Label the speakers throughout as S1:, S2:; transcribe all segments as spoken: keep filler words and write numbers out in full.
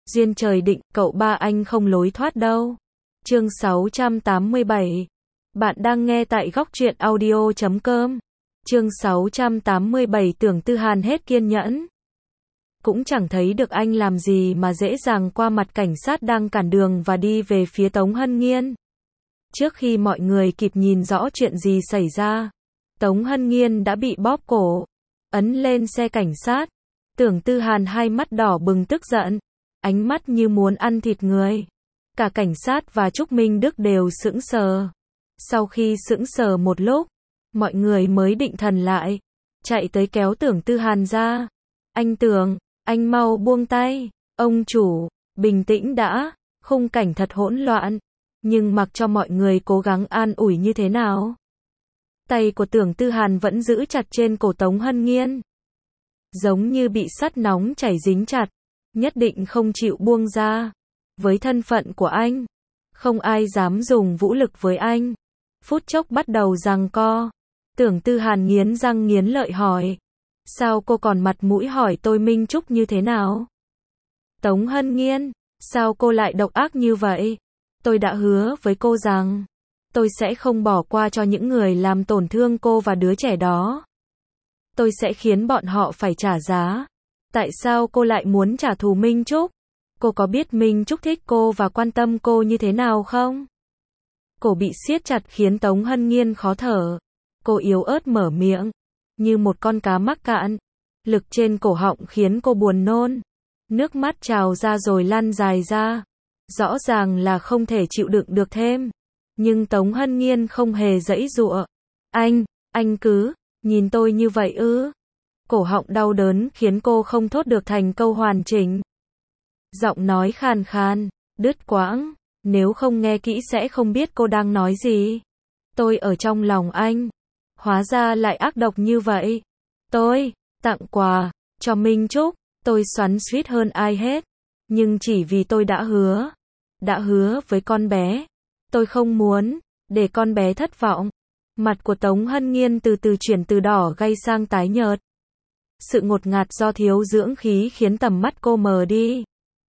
S1: Duyên trời định, cậu ba anh không lối thoát đâu. Chương sáu trăm tám mươi bảy. Bạn đang nghe tại góc truyện audio chấm com. Chương sáu trăm tám mươi bảy. Tưởng Tư Hàn hết kiên nhẫn. Cũng chẳng thấy được anh làm gì mà dễ dàng qua mặt cảnh sát đang cản đường và đi về phía Tống Hân Nghiên. Trước khi mọi người kịp nhìn rõ chuyện gì xảy ra, Tống Hân Nghiên đã bị bóp cổ, ấn lên xe cảnh sát. Tưởng Tư Hàn hai mắt đỏ bừng tức giận, ánh mắt như muốn ăn thịt người. Cả cảnh sát và Trúc Minh Đức đều sững sờ. Sau khi sững sờ một lúc, mọi người mới định thần lại, chạy tới kéo Tưởng Tư Hàn ra. Anh Tưởng, anh mau buông tay, ông chủ, bình tĩnh đã, khung cảnh thật hỗn loạn, nhưng mặc cho mọi người cố gắng an ủi như thế nào, tay của Tưởng Tư Hàn vẫn giữ chặt trên cổ Tống Hân Nghiên, giống như bị sắt nóng chảy dính chặt, nhất định không chịu buông ra. Với thân phận của anh, không ai dám dùng vũ lực với anh. Phút chốc bắt đầu giằng co. Tưởng Tư Hàn nghiến răng nghiến lợi hỏi, sao cô còn mặt mũi hỏi tôi Minh Trúc như thế nào? Tống Hân Nghiên, sao cô lại độc ác như vậy? Tôi đã hứa với cô rằng, tôi sẽ không bỏ qua cho những người làm tổn thương cô và đứa trẻ đó. Tôi sẽ khiến bọn họ phải trả giá. Tại sao cô lại muốn trả thù Minh Trúc? Cô có biết Minh Trúc thích cô và quan tâm cô như thế nào không? Cổ bị siết chặt khiến Tống Hân Nghiên khó thở. Cô yếu ớt mở miệng, như một con cá mắc cạn. Lực trên cổ họng khiến cô buồn nôn. Nước mắt trào ra rồi lăn dài ra. Rõ ràng là không thể chịu đựng được thêm. Nhưng Tống Hân Nghiên không hề giãy giụa. Anh, anh cứ nhìn tôi như vậy ư? Cổ họng đau đớn khiến cô không thốt được thành câu hoàn chỉnh. Giọng nói khàn khàn, đứt quãng, nếu không nghe kỹ sẽ không biết cô đang nói gì. Tôi ở trong lòng anh, hóa ra lại ác độc như vậy. Tôi tặng quà cho Minh Trúc, tôi xoắn xuýt hơn ai hết, nhưng chỉ vì tôi đã hứa, đã hứa với con bé. Tôi không muốn để con bé thất vọng. Mặt của Tống Hân Nghiên từ từ chuyển từ đỏ gay sang tái nhợt. Sự ngột ngạt do thiếu dưỡng khí khiến tầm mắt cô mờ đi.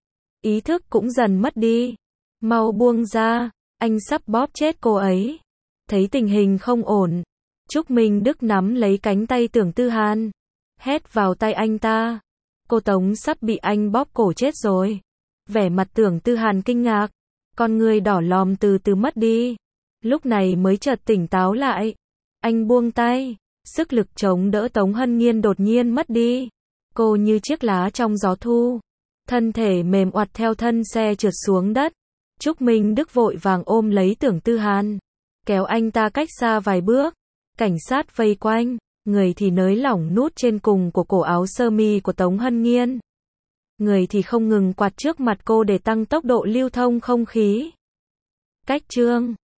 S1: Ý thức cũng dần mất đi. Mau buông ra, anh sắp bóp chết cô ấy. Thấy tình hình không ổn, Trúc Minh Đức nắm lấy cánh tay Tưởng Tư Hàn, hét vào tay anh ta. Cô Tống sắp bị anh bóp cổ chết rồi. Vẻ mặt Tưởng Tư Hàn kinh ngạc, con người đỏ lòm từ từ mất đi. Lúc này mới chợt tỉnh táo lại. Anh buông tay, sức lực chống đỡ Tống Hân Nghiên đột nhiên mất đi. Cô như chiếc lá trong gió thu, thân thể mềm oặt theo thân xe trượt xuống đất. Trúc Minh Đức vội vàng ôm lấy Tưởng Tư Hàn, kéo anh ta cách xa vài bước. Cảnh sát vây quanh, người thì nới lỏng nút trên cùng của cổ áo sơ mi của Tống Hân Nghiên, người thì không ngừng quạt trước mặt cô để tăng tốc độ lưu thông không khí. Cách chương